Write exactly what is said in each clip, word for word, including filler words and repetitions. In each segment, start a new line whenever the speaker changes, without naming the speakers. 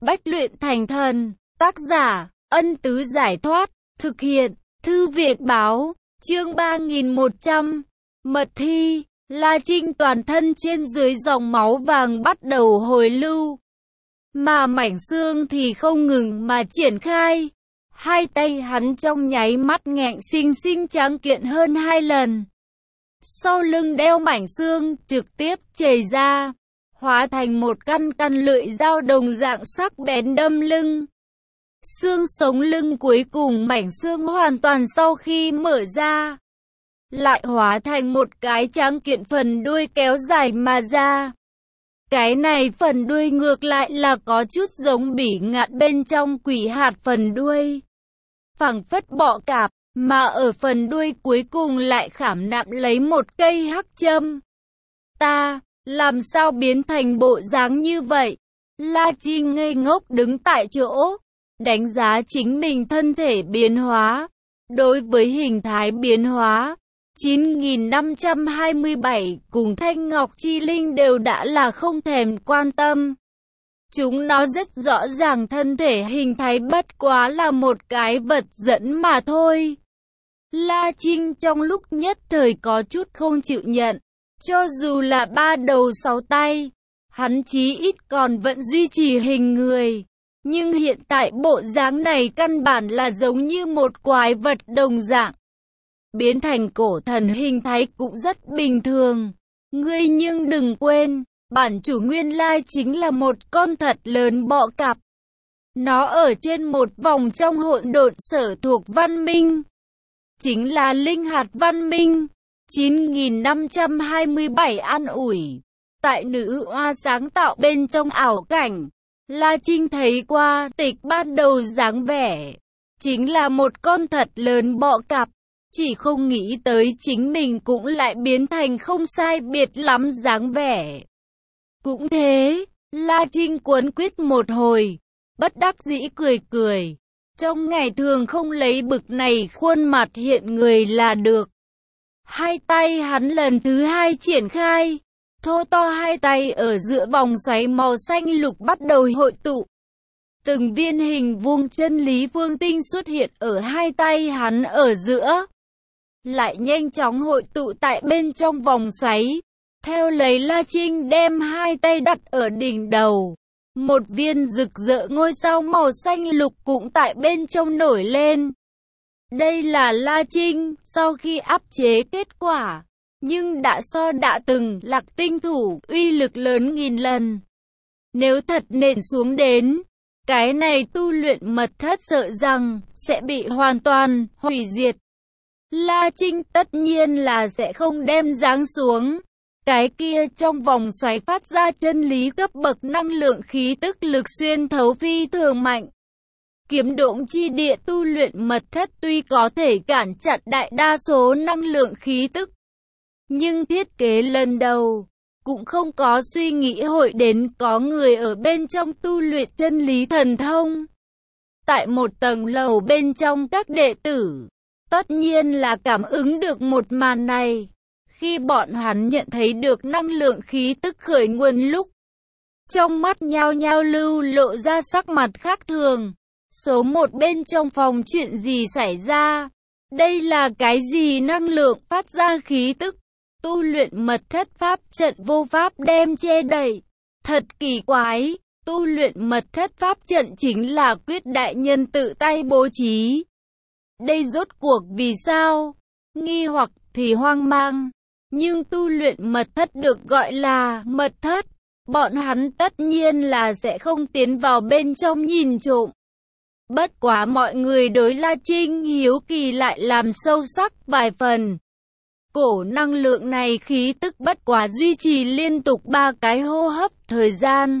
Bách luyện thành thần. Tác giả, Ân Tứ Giải Thoát. Thực hiện, Thư Viện Báo. Chương ba nghìn một trăm. Mật thi. La Trinh toàn thân trên dưới dòng máu vàng bắt đầu hồi lưu. Mà mảnh xương thì không ngừng mà triển khai. Hai tay hắn trong nháy mắt nghẹn xinh xinh tráng kiện hơn hai lần. Sau lưng đeo mảnh xương trực tiếp chảy ra, hóa thành một căn căn lưỡi dao đồng dạng sắc bén đâm lưng. Xương sống lưng cuối cùng mảnh xương hoàn toàn sau khi mở ra, lại hóa thành một cái tráng kiện phần đuôi kéo dài mà ra. Cái này phần đuôi ngược lại là có chút giống bỉ ngạn bên trong quỷ hạt phần đuôi, phảng phất bọ cạp, mà ở phần đuôi cuối cùng lại khảm nạm lấy một cây hắc châm. Ta, làm sao biến thành bộ dáng như vậy? La Trinh ngây ngốc đứng tại chỗ, đánh giá chính mình thân thể biến hóa. Đối với hình thái biến hóa, chín nghìn năm trăm hai mươi bảy cùng Thanh Ngọc Chi Linh đều đã là không thèm quan tâm. Chúng nó rất rõ ràng thân thể hình thái bất quá là một cái vật dẫn mà thôi. La Trinh trong lúc nhất thời có chút không chịu nhận. Cho dù là ba đầu sáu tay, hắn chí ít còn vẫn duy trì hình người. Nhưng hiện tại bộ dáng này căn bản là giống như một quái vật đồng dạng. Biến thành cổ thần hình thái cũng rất bình thường. Ngươi nhưng đừng quên, bản chủ nguyên lai chính là một con thật lớn bọ cạp. Nó ở trên một vòng trong hỗn độn sở thuộc văn minh, chính là linh hạt văn minh. chín nghìn năm trăm hai mươi bảy an ủi. Tại nữ oa sáng tạo bên trong ảo cảnh, La Trinh thấy qua tịch ban đầu dáng vẻ, chính là một con thật lớn bọ cạp. Chỉ không nghĩ tới chính mình cũng lại biến thành không sai biệt lắm dáng vẻ. Cũng thế, La Trinh cuốn quýt một hồi, bất đắc dĩ cười cười. Trong ngày thường không lấy bực này khuôn mặt hiện người là được. Hai tay hắn lần thứ hai triển khai, thô to hai tay ở giữa vòng xoáy màu xanh lục bắt đầu hội tụ. Từng viên hình vuông chân lý phương tinh xuất hiện ở hai tay hắn ở giữa, lại nhanh chóng hội tụ tại bên trong vòng xoáy. Theo lấy La Trinh đem hai tay đặt ở đỉnh đầu, một viên rực rỡ ngôi sao màu xanh lục cũng tại bên trong nổi lên. Đây là La Trinh sau khi áp chế kết quả, nhưng đã so đã từng Lạc Tinh thủ uy lực lớn nghìn lần. Nếu thật nện xuống đến, cái này tu luyện mật thất sợ rằng sẽ bị hoàn toàn hủy diệt. La Trinh tất nhiên là sẽ không đem giáng xuống. Cái kia trong vòng xoáy phát ra chân lý cấp bậc năng lượng khí tức lực xuyên thấu phi thường mạnh. Kiếm độn chi địa tu luyện mật thất tuy có thể cản chặn đại đa số năng lượng khí tức, nhưng thiết kế lần đầu cũng không có suy nghĩ hội đến có người ở bên trong tu luyện chân lý thần thông. Tại một tầng lầu bên trong các đệ tử, tất nhiên là cảm ứng được một màn này. Khi bọn hắn nhận thấy được năng lượng khí tức khởi nguồn lúc, trong mắt nhao nhao lưu lộ ra sắc mặt khác thường. Số một bên trong phòng chuyện gì xảy ra? Đây là cái gì năng lượng phát ra khí tức? Tu luyện mật thất pháp trận vô pháp đem che đậy. Thật kỳ quái, tu luyện mật thất pháp trận chính là quyết đại nhân tự tay bố trí. Đây rốt cuộc vì sao? Nghi hoặc thì hoang mang. Nhưng tu luyện mật thất được gọi là mật thất, bọn hắn tất nhiên là sẽ không tiến vào bên trong nhìn trộm. Bất quá mọi người đối La Trinh hiếu kỳ lại làm sâu sắc vài phần. Cổ năng lượng này khí tức bất quá duy trì liên tục ba cái hô hấp thời gian.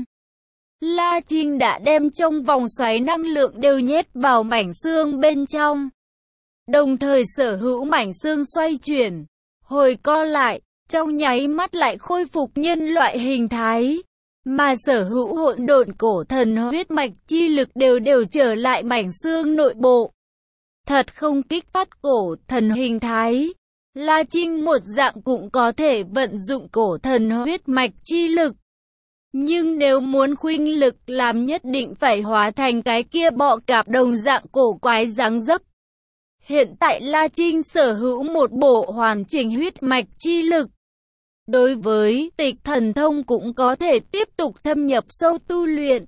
La Trinh đã đem trong vòng xoáy năng lượng đều nhét vào mảnh xương bên trong. Đồng thời sở hữu mảnh xương xoay chuyển, hồi co lại, trong nháy mắt lại khôi phục nhân loại hình thái. Mà sở hữu hỗn độn cổ thần huyết mạch chi lực đều đều trở lại mảnh xương nội bộ. Thật không kích phát cổ thần hình thái. La Trinh một dạng cũng có thể vận dụng cổ thần huyết mạch chi lực. Nhưng nếu muốn khuynh lực làm nhất định phải hóa thành cái kia bọ cạp đồng dạng cổ quái dáng dấp. Hiện tại La Trinh sở hữu một bộ hoàn chỉnh huyết mạch chi lực. Đối với tịch thần thông cũng có thể tiếp tục thâm nhập sâu tu luyện.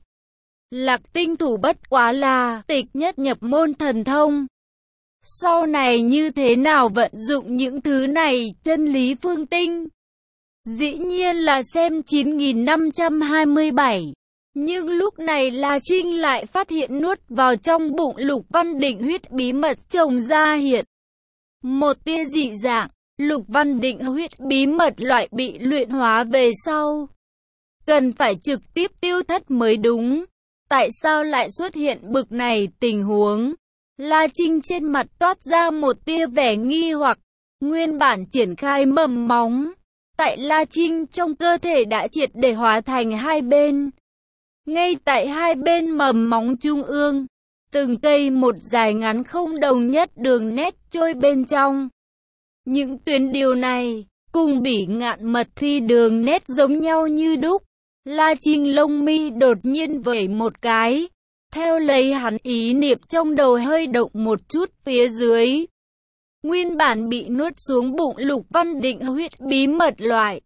Lạc tinh thủ bất quá là tịch nhất nhập môn thần thông. Sau này như thế nào vận dụng những thứ này, chân lý phương tinh? Dĩ nhiên là xem chín nghìn năm trăm hai mươi bảy. Nhưng lúc này La Trinh lại phát hiện nuốt vào trong bụng Lục Văn Định huyết bí mật trồng ra hiện. Một tia dị dạng, Lục Văn Định huyết bí mật loại bị luyện hóa về sau. Cần phải trực tiếp tiêu thất mới đúng. Tại sao lại xuất hiện bực này tình huống? La Trinh trên mặt toát ra một tia vẻ nghi hoặc. Nguyên bản triển khai mầm móng. Tại La Trinh trong cơ thể đã triệt để hóa thành hai bên. Ngay tại hai bên mầm móng trung ương, từng cây một dài ngắn không đồng nhất đường nét trôi bên trong. Những tuyến điều này, cùng Bỉ Ngạn mật thi đường nét giống nhau như đúc. La Trinh lông mi đột nhiên vẩy một cái, theo lấy hắn ý niệm trong đầu hơi động một chút phía dưới. Nguyên bản bị nuốt xuống bụng Lục Văn Định huyết bí mật loại,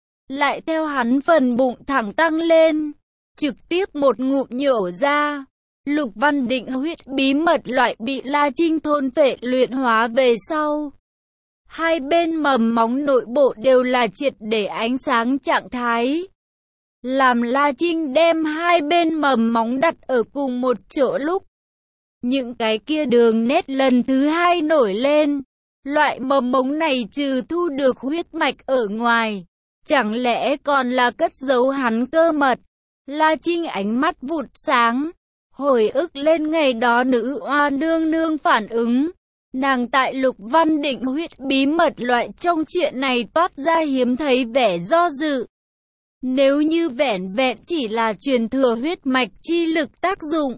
lại theo hắn phần bụng thẳng tăng lên, trực tiếp một ngụm nhổ ra. Lục Văn Định huyết bí mật loại bị La Trinh thôn phệ luyện hóa về sau. Hai bên mầm móng nội bộ đều là triệt để ánh sáng trạng thái. Làm La Trinh đem hai bên mầm móng đặt ở cùng một chỗ lúc. Những cái kia đường nét lần thứ hai nổi lên. Loại mầm mống này trừ thu được huyết mạch ở ngoài, chẳng lẽ còn là cất giấu hắn cơ mật? La Trinh ánh mắt vụt sáng, hồi ức lên ngày đó nữ oa nương nương phản ứng. Nàng tại Lục Văn Định huyết bí mật loại trong chuyện này toát ra hiếm thấy vẻ do dự. Nếu như vẻn vẹn chỉ là truyền thừa huyết mạch chi lực tác dụng,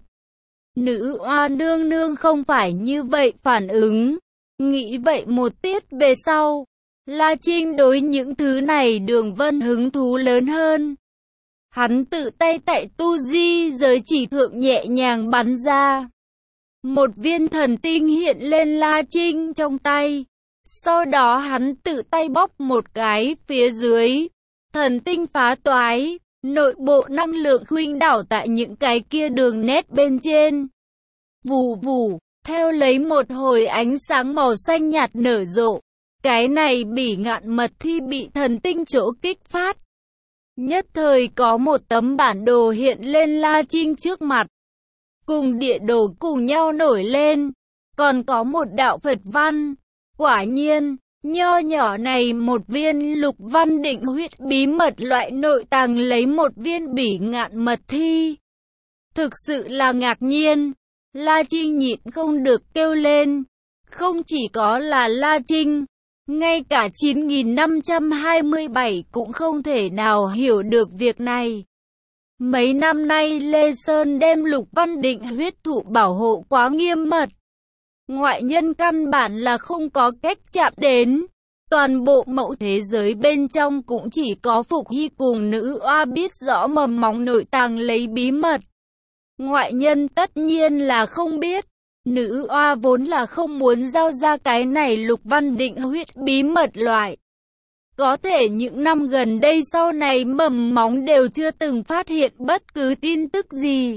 nữ oa nương nương không phải như vậy phản ứng. Nghĩ vậy một tiết về sau, La Trinh đối những thứ này đường vân hứng thú lớn hơn. Hắn tự tay tại tu di giới chỉ thượng nhẹ nhàng bắn ra. Một viên thần tinh hiện lên La Trinh trong tay. Sau đó hắn tự tay bóp một cái phía dưới. Thần tinh phá toái, nội bộ năng lượng khuynh đảo tại những cái kia đường nét bên trên. Vù vù. Theo lấy một hồi ánh sáng màu xanh nhạt nở rộ, cái này Bỉ Ngạn mật thi bị thần tinh chỗ kích phát. Nhất thời có một tấm bản đồ hiện lên La Trinh trước mặt. Cùng địa đồ cùng nhau nổi lên, còn có một đạo Phật văn. Quả nhiên, nho nhỏ này một viên Lục Văn Định huyết bí mật loại nội tàng lấy một viên Bỉ Ngạn mật thi. Thực sự là ngạc nhiên. La Trinh nhịn không được kêu lên. Không chỉ có là La Trinh, ngay cả chín nghìn năm trăm hai mươi bảy cũng không thể nào hiểu được việc này. Mấy năm nay Lê Sơn đem Lục Văn Định huyết thụ bảo hộ quá nghiêm mật. Ngoại nhân căn bản là không có cách chạm đến. Toàn bộ mẫu thế giới bên trong cũng chỉ có Phục Hy cùng nữ oa biết rõ mầm móng nội tàng lấy bí mật. Ngoại nhân tất nhiên là không biết. Nữ oa vốn là không muốn giao ra cái này Lục Văn Định huyết bí mật loại. Có thể những năm gần đây sau này mầm móng đều chưa từng phát hiện bất cứ tin tức gì.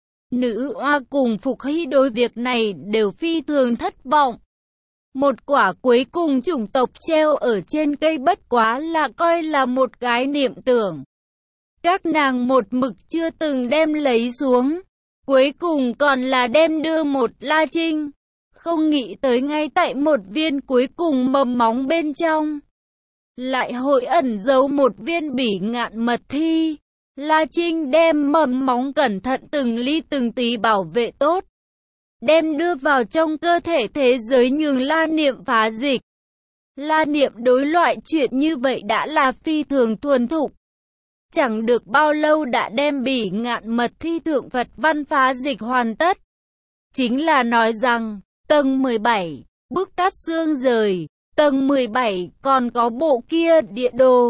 Nữ oa cùng Phục Hy đối việc này đều phi thường thất vọng. Một quả cuối cùng chủng tộc treo ở trên cây bất quá là coi là một cái niệm tưởng. Các nàng một mực chưa từng đem lấy xuống. Cuối cùng còn là đem đưa một La Trinh. Không nghĩ tới ngay tại một viên cuối cùng mầm móng bên trong. Lại hội ẩn giấu một viên Bỉ Ngạn mật thi. La Trinh đem mầm móng cẩn thận từng ly từng tí bảo vệ tốt. Đem đưa vào trong cơ thể thế giới nhường La Niệm phá dịch. La Niệm đối loại chuyện như vậy đã là phi thường thuần thục. Chẳng được bao lâu đã đem Bỉ Ngạn mật thi thượng Phật văn phá dịch hoàn tất. Chính là nói rằng, tầng mười bảy, bức cát xương rời, tầng mười bảy còn có bộ kia địa đồ.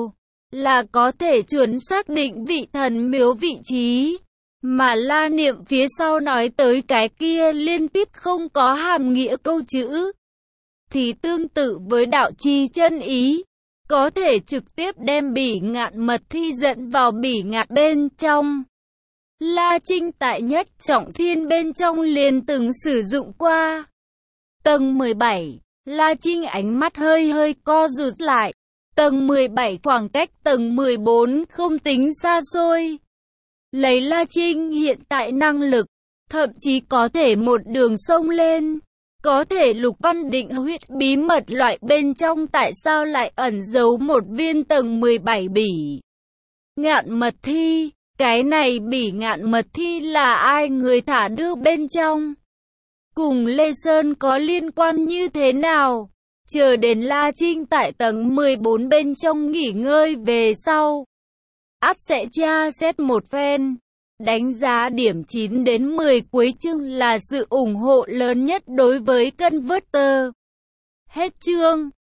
là có thể chuẩn xác định vị thần miếu vị trí. Mà La Niệm phía sau nói tới cái kia liên tiếp không có hàm nghĩa câu chữ, thì tương tự với đạo chi chân ý, có thể trực tiếp đem bỉ ngạn mật thi dẫn vào bỉ ngạn bên trong. La Trinh tại nhất trọng thiên bên trong liền từng sử dụng qua. Tầng mười bảy, La Trinh ánh mắt hơi hơi co rụt lại. Tầng mười bảy khoảng cách tầng mười bốn không tính xa xôi. Lấy La Trinh hiện tại năng lực, thậm chí có thể một đường sông lên. Có thể Lục Văn Định huyết bí mật loại bên trong tại sao lại ẩn giấu một viên tầng mười bảy bỉ ngạn mật thi. Cái này bỉ ngạn mật thi là ai người thả đưa bên trong? Cùng Lê Sơn có liên quan như thế nào? Chờ đến La Trinh tại tầng mười bốn bên trong nghỉ ngơi về sau, ắt sẽ tra xét một phen. Đánh giá điểm chín đến mười cuối chương là sự ủng hộ lớn nhất đối với Converter. Hết chương.